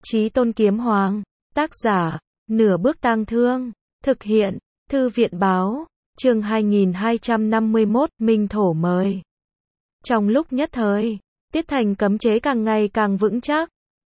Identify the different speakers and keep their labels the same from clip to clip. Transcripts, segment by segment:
Speaker 1: Chí Tôn Kiếm Hoàng, tác giả, Nửa Bước Tang Thương, thực hiện, Thư viện báo, chương 2251, Minh Thổ mời. Trong lúc nhất thời, Tiết Thành cấm chế càng ngày càng vững chắc,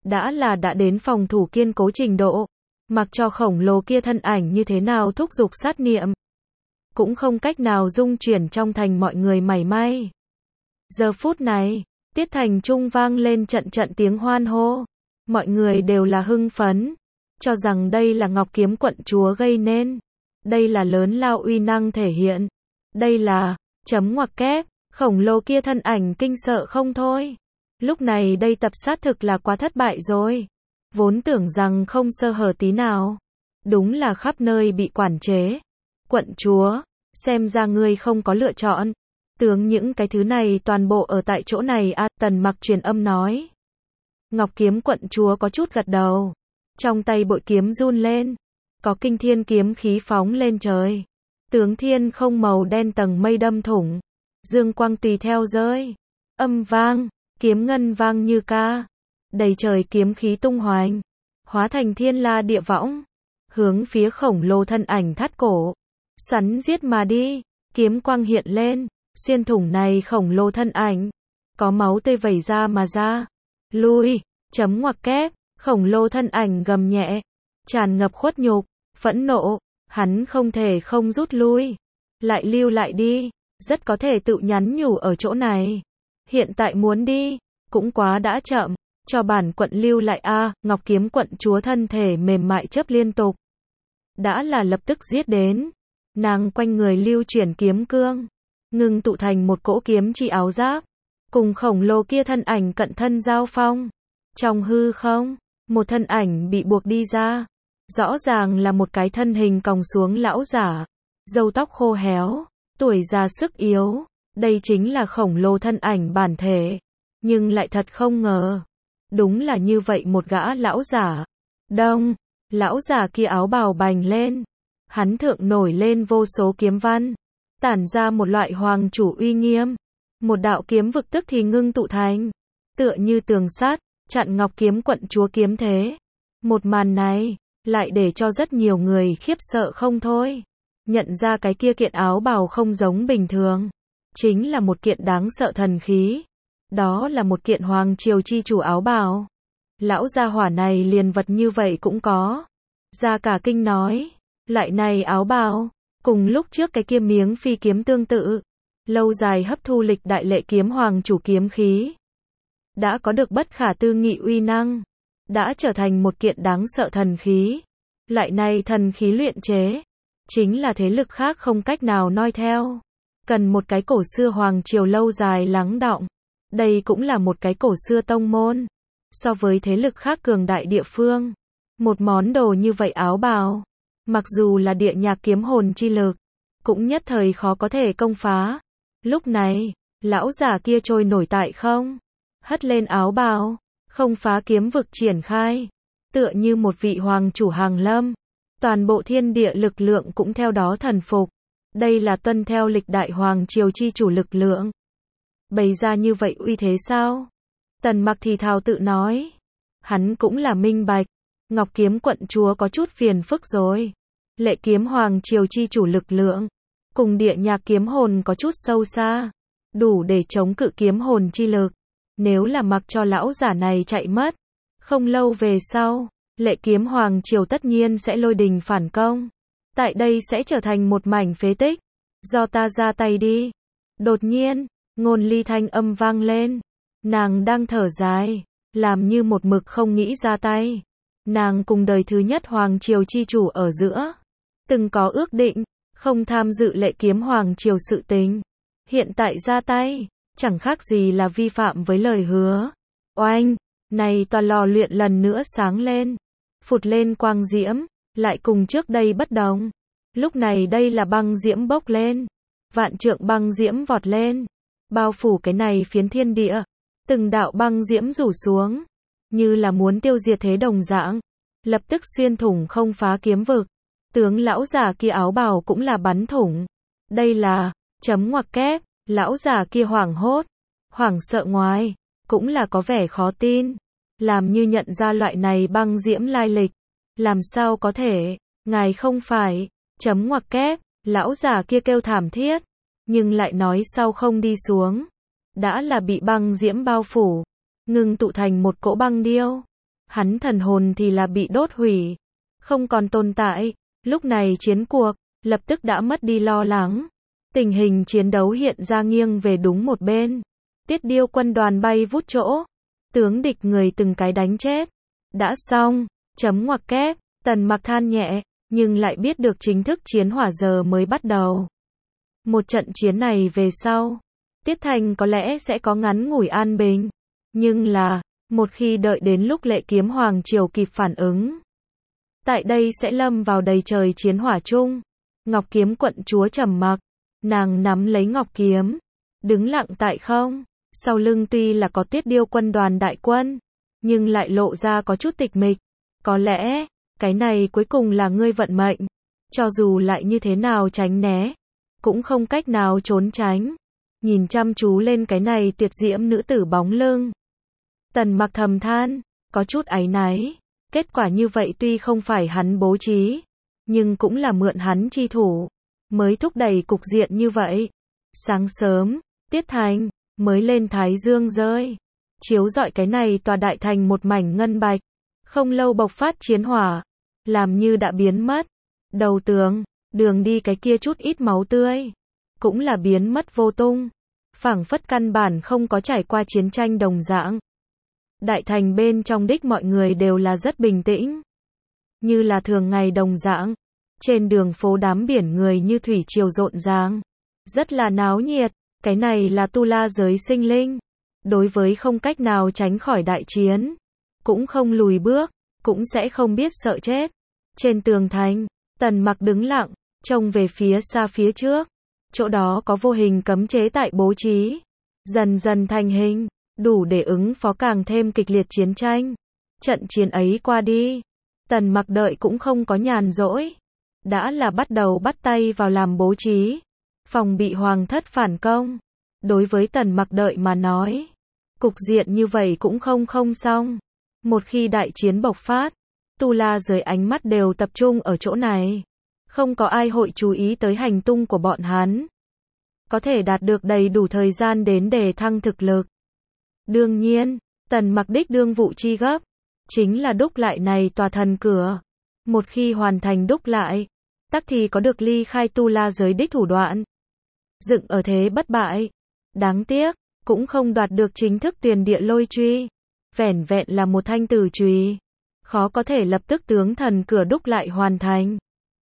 Speaker 1: đã đến phòng thủ kiên cố trình độ, mặc cho khổng lồ kia thân ảnh như thế nào thúc giục sát niệm, cũng không cách nào dung chuyển trong thành mọi người mảy may. Giờ phút này, Tiết Thành trung vang lên trận trận tiếng hoan hô, mọi người đều là hưng phấn, cho rằng đây là Ngọc Kiếm quận chúa gây nên, đây là lớn lao uy năng thể hiện, đây là, chấm ngoặc kép, khổng lồ kia thân ảnh kinh sợ không thôi. Lúc này đây tập sát thực là quá thất bại rồi, vốn tưởng rằng không sơ hở tí nào, đúng là khắp nơi bị quản chế. Quận chúa, xem ra ngươi không có lựa chọn, tướng những cái thứ này toàn bộ ở tại chỗ này à, Tần Mặc truyền âm nói. Ngọc Kiếm quận chúa có chút gật đầu, trong tay bội kiếm run lên, có kinh thiên kiếm khí phóng lên trời, tướng thiên không màu đen tầng mây đâm thủng, dương quang tùy theo rơi, âm vang, kiếm ngân vang như ca, đầy trời kiếm khí tung hoành, hóa thành thiên la địa võng, hướng phía khổng lồ thân ảnh thắt cổ, sắn giết mà đi, kiếm quang hiện lên, xuyên thủng này khổng lồ thân ảnh, có máu tươi vẩy ra mà ra, lui, chấm ngoặc kép, khổng lồ thân ảnh gầm nhẹ, tràn ngập khuất nhục, phẫn nộ, hắn không thể không rút lui, lại lưu lại đi, rất có thể tự nhắn nhủ ở chỗ này, hiện tại muốn đi, cũng quá đã chậm, cho bản quận lưu lại a. Ngọc Kiếm quận chúa thân thể mềm mại chớp liên tục, đã là lập tức giết đến, nàng quanh người lưu chuyển kiếm cương, ngưng tụ thành một cỗ kiếm chi áo giáp, cùng khổng lồ kia thân ảnh cận thân giao phong. Trong hư không, một thân ảnh bị buộc đi ra, rõ ràng là một cái thân hình còng xuống lão giả, râu tóc khô héo, tuổi già sức yếu, đây chính là khổng lồ thân ảnh bản thể, nhưng lại thật không ngờ, đúng là như vậy một gã lão giả. Đông, lão giả kia áo bào bành lên, hắn thượng nổi lên vô số kiếm văn, tản ra một loại hoàng chủ uy nghiêm, một đạo kiếm vực tức thì ngưng tụ thành, tựa như tường sắt, chặn Ngọc Kiếm quận chúa kiếm thế. Một màn này, lại để cho rất nhiều người khiếp sợ không thôi, nhận ra cái kia kiện áo bào không giống bình thường, chính là một kiện đáng sợ thần khí, đó là một kiện hoàng triều chi chủ áo bào. Lão gia hỏa này liền vật như vậy cũng có, ra cả kinh nói, lại này áo bào, cùng lúc trước cái kia miếng phi kiếm tương tự, lâu dài hấp thu lịch đại lệ kiếm hoàng chủ kiếm khí, đã có được bất khả tư nghị uy năng, đã trở thành một kiện đáng sợ thần khí. Loại này thần khí luyện chế, chính là thế lực khác không cách nào noi theo, cần một cái cổ xưa hoàng triều lâu dài lắng đọng, đây cũng là một cái cổ xưa tông môn, so với thế lực khác cường đại địa phương, một món đồ như vậy áo bào, mặc dù là địa nhạc kiếm hồn chi lực, cũng nhất thời khó có thể công phá. Lúc này, lão giả kia trôi nổi tại không, hất lên áo bào, không phá kiếm vực triển khai, tựa như một vị hoàng chủ hàng lâm, toàn bộ thiên địa lực lượng cũng theo đó thần phục, đây là tuân theo lịch đại hoàng triều chi chủ lực lượng, bày ra như vậy uy thế sao? Tần Mặc thì thào tự nói, hắn cũng là minh bạch, Ngọc Kiếm quận chúa có chút phiền phức rồi, lệ kiếm hoàng triều chi chủ lực lượng, cùng địa nhạc kiếm hồn có chút sâu xa, đủ để chống cự kiếm hồn chi lực, nếu là mặc cho lão giả này chạy mất, không lâu về sau, lệ kiếm hoàng triều tất nhiên sẽ lôi đình phản công, tại đây sẽ trở thành một mảnh phế tích, do ta ra tay đi. Đột nhiên, Ngôn Ly thanh âm vang lên, nàng đang thở dài, làm như một mực không nghĩ ra tay, nàng cùng đời thứ nhất hoàng triều chi chủ ở giữa, từng có ước định, không tham dự lệ kiếm hoàng triều sự tình, hiện tại ra tay, chẳng khác gì là vi phạm với lời hứa. Oanh, này tòa lò luyện lần nữa sáng lên, phụt lên quang diễm, lại cùng trước đây bất đồng. Lúc này đây là băng diễm bốc lên, vạn trượng băng diễm vọt lên, bao phủ cái này phiến thiên địa, từng đạo băng diễm rủ xuống, như là muốn tiêu diệt thế đồng dạng, lập tức xuyên thủng không phá kiếm vực. Tướng lão già kia áo bào cũng là bắn thủng. Đây là, chấm ngoặc kép, lão già kia hoảng hốt, hoảng sợ ngoài, cũng là có vẻ khó tin. làm như nhận ra loại này băng diễm lai lịch. Làm sao có thể, ngài không phải, chấm ngoặc kép, lão già kia kêu thảm thiết, nhưng lại nói sau không đi xuống. Đã là bị băng diễm bao phủ, ngưng tụ thành một cỗ băng điêu. Hắn thần hồn thì là bị đốt hủy, không còn tồn tại. Lúc này chiến cuộc, lập tức đã mất đi lo lắng. Tình hình chiến đấu hiện ra nghiêng về đúng một bên. Tiết Điêu quân đoàn bay vút chỗ. Tướng địch người từng cái đánh chết. Đã xong, chấm ngoặc kép, Tần Mặc than nhẹ, nhưng lại biết được chính thức chiến hỏa giờ mới bắt đầu. Một trận chiến này về sau, Tiết Thành có lẽ sẽ có ngắn ngủi an bình. Nhưng là, một khi đợi đến lúc Lệ Kiếm Hoàng Triều kịp phản ứng, tại đây sẽ lâm vào đầy trời chiến hỏa chung. Ngọc Kiếm quận chúa trầm mặc, nàng nắm lấy ngọc kiếm, đứng lặng tại không. Sau lưng tuy là có Tiết Điêu quân đoàn đại quân, nhưng lại lộ ra có chút tịch mịch. Có lẽ, cái này cuối cùng là ngươi vận mệnh. Cho dù lại như thế nào tránh né, cũng không cách nào trốn tránh. Nhìn chăm chú lên cái này tuyệt diễm nữ tử bóng lưng, Tần Mặc thầm than, có chút áy náy. Kết quả như vậy tuy không phải hắn bố trí, nhưng cũng là mượn hắn chi thủ, mới thúc đẩy cục diện như vậy. Sáng sớm, Tiết Thành mới lên thái dương rơi, chiếu rọi cái này tòa đại thành một mảnh ngân bạch. Không lâu bộc phát chiến hỏa, làm như đã biến mất. Đầu tường, đường đi cái kia chút ít máu tươi, cũng là biến mất vô tung. Phảng phất căn bản không có trải qua chiến tranh đồng dạng. Đại thành bên trong đích mọi người đều là rất bình tĩnh, như là thường ngày đồng dạng. Trên đường phố đám biển người như thủy triều rộn ràng, rất là náo nhiệt. Cái này là tu la giới sinh linh, đối với không cách nào tránh khỏi đại chiến, cũng không lùi bước, cũng sẽ không biết sợ chết. Trên tường thành, Tần Mặc đứng lặng, trông về phía xa phía trước. Chỗ đó có vô hình cấm chế tại bố trí, dần dần thành hình, đủ để ứng phó càng thêm kịch liệt chiến tranh. Trận chiến ấy qua đi, Tần Mặc đợi cũng không có nhàn rỗi, đã là bắt đầu bắt tay vào làm bố trí, phòng bị hoàng thất phản công. Đối với Tần Mặc đợi mà nói, cục diện như vậy cũng không xong. Một khi đại chiến bộc phát, tu la giới ánh mắt đều tập trung ở chỗ này, không có ai hội chú ý tới hành tung của bọn hắn. Có thể đạt được đầy đủ thời gian đến để thăng thực lực. Đương nhiên, Tần Mặc đích đương vụ chi gấp, chính là đúc lại này tòa thần cửa. Một khi hoàn thành đúc lại, tắc thì có được ly khai tu la giới đích thủ đoạn, dựng ở thế bất bại. Đáng tiếc, cũng không đoạt được chính thức Tuyền Địa Lôi Truy, vẻn vẹn là một thanh tử chùy, khó có thể lập tức tướng thần cửa đúc lại hoàn thành.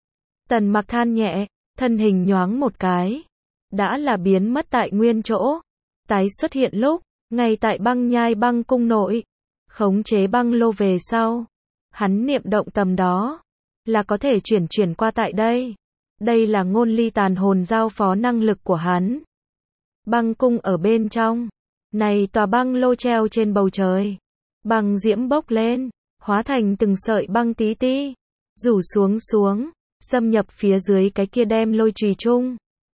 Speaker 1: Tần Mặc than nhẹ, thân hình nhoáng một cái, đã là biến mất tại nguyên chỗ, tái xuất hiện lúc ngay tại băng nhai băng cung nội, khống chế băng lô về sau, hắn niệm động tầm đó là có thể chuyển qua tại đây. Đây là ngôn ly tàn hồn giao phó năng lực của hắn. Băng cung ở bên trong, này tòa băng lô treo trên bầu trời, băng diễm bốc lên, hóa thành từng sợi băng tí ti, rủ xuống, xâm nhập phía dưới cái kia đem lôi chùy chung.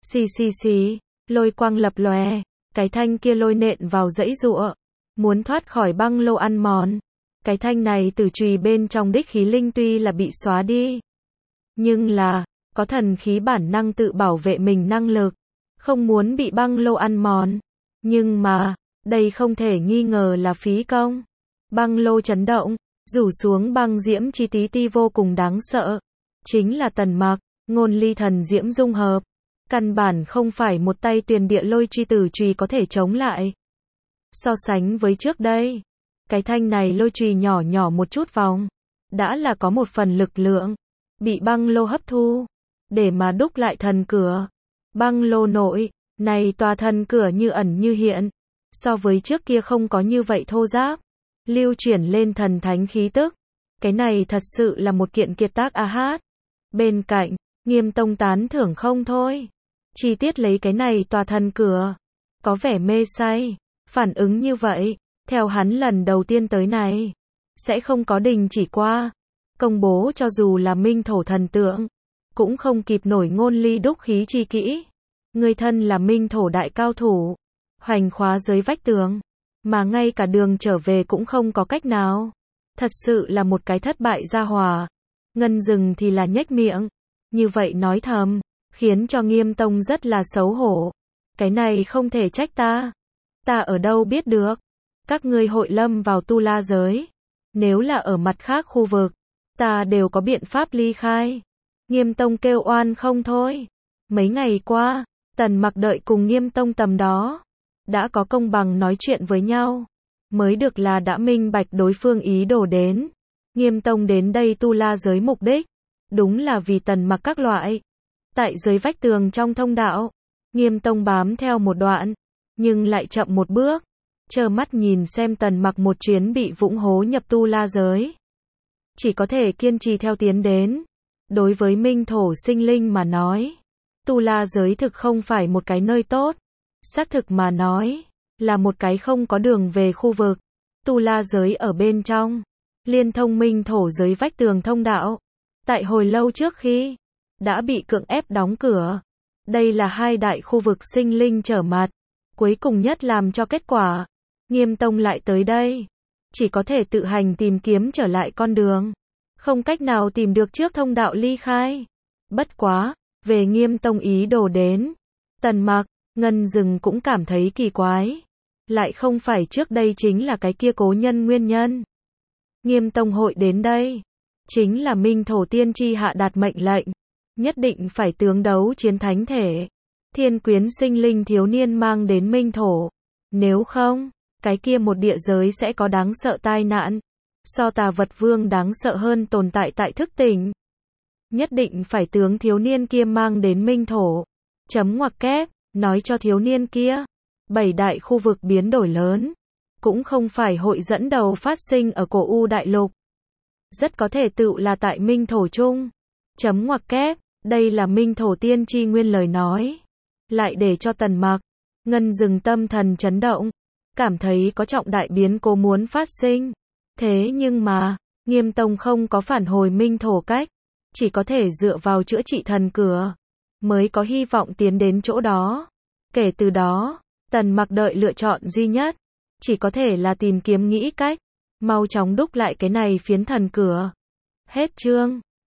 Speaker 1: Xì, lôi quang lập lòe, cái thanh kia lôi nện vào dãy giụa, muốn thoát khỏi băng lô ăn mòn. Cái thanh này từ chùy bên trong đích khí linh tuy là bị xóa đi, nhưng là có thần khí bản năng tự bảo vệ mình năng lực, không muốn bị băng lô ăn mòn. Nhưng mà, đây không thể nghi ngờ là phí công. Băng lô chấn động, rủ xuống băng diễm chi tí ti vô cùng đáng sợ. Chính là Tần Mặc, ngôn ly thần diễm dung hợp. Căn bản không phải một tay Tuyền Địa Lôi Truy tử chùy có thể chống lại. So sánh với trước đây, cái thanh này lôi chùy nhỏ một chút vòng, đã là có một phần lực lượng, bị băng lô hấp thu, để mà đúc lại thần cửa. Băng lô nội, này tòa thần cửa như ẩn như hiện, so với trước kia không có như vậy thô ráp, lưu chuyển lên thần thánh khí tức. Cái này thật sự là một kiện kiệt tác a hát. Bên cạnh, Nghiêm Tông tán thưởng không thôi. Chi tiết lấy cái này tòa thần cửa, có vẻ mê say. Phản ứng như vậy, theo hắn lần đầu tiên tới này, sẽ không có đình chỉ qua. Công bố cho dù là minh thổ thần tượng, cũng không kịp nổi ngôn ly đúc khí chi kỹ. Người thân là minh thổ đại cao thủ, hoành khóa dưới vách tường, mà ngay cả đường trở về cũng không có cách nào. Thật sự là một cái thất bại gia hỏa. Ngân Dừng thì là nhếch miệng, như vậy nói thầm, khiến cho Nghiêm Tông rất là xấu hổ. Cái này không thể trách ta. Ta ở đâu biết được. Các ngươi hội lâm vào tu la giới. Nếu là ở mặt khác khu vực, ta đều có biện pháp ly khai. Nghiêm Tông kêu oan không thôi. Mấy ngày qua, Tần Mặc đợi cùng Nghiêm Tông tầm đó, đã có công bằng nói chuyện với nhau. Mới được là đã minh bạch đối phương ý đồ đến. Nghiêm Tông đến đây tu la giới mục đích, đúng là vì Tần Mặc các loại. Tại dưới vách tường trong thông đạo, Nghiêm Tông bám theo một đoạn, nhưng lại chậm một bước, trơ mắt nhìn xem Tần Mặc một chuyến bị vũng hố nhập tu la giới. Chỉ có thể kiên trì theo tiến đến. Đối với minh thổ sinh linh mà nói, tu la giới thực không phải một cái nơi tốt. Xác thực mà nói, là một cái không có đường về khu vực. Tu la giới ở bên trong, liên thông minh thổ giới vách tường thông đạo. Tại hồi lâu trước khi, đã bị cưỡng ép đóng cửa. Đây là hai đại khu vực sinh linh trở mặt. Cuối cùng nhất làm cho kết quả, Nghiêm Tông lại tới đây. Chỉ có thể tự hành tìm kiếm trở lại con đường. Không cách nào tìm được trước thông đạo ly khai. Bất quá, về Nghiêm Tông ý đồ đến, Tần Mặc, Ngân Dừng cũng cảm thấy kỳ quái. Lại không phải trước đây chính là cái kia cố nhân nguyên nhân. Nghiêm Tông hội đến đây, chính là Minh Thổ Tiên Tri hạ đạt mệnh lệnh, nhất định phải tướng đấu chiến thánh thể. Thiên quyến sinh linh thiếu niên mang đến Minh Thổ. Nếu không, cái kia một địa giới sẽ có đáng sợ tai nạn. So Tà Vật Vương đáng sợ hơn tồn tại tại thức tỉnh. Nhất định phải tướng thiếu niên kia mang đến Minh Thổ. Chấm ngoặc kép, nói cho thiếu niên kia. 7 đại khu vực biến đổi lớn. Cũng không phải hội dẫn đầu phát sinh ở cổ U Đại Lục. Rất có thể tự là tại Minh Thổ Trung. Chấm ngoặc kép, đây là Minh Thổ Tiên Tri nguyên lời nói. Lại để cho Tần Mặc, Ngân Dừng tâm thần chấn động. Cảm thấy có trọng đại biến cố muốn phát sinh. Thế nhưng mà, Nghiêm Tông không có phản hồi Minh Thổ cách. Chỉ có thể dựa vào chữa trị thần cửa. Mới có hy vọng tiến đến chỗ đó. Kể từ đó, Tần Mặc đợi lựa chọn duy nhất. Chỉ có thể là tìm kiếm nghĩ cách. Mau chóng đúc lại cái này phiến thần cửa. Hết chương.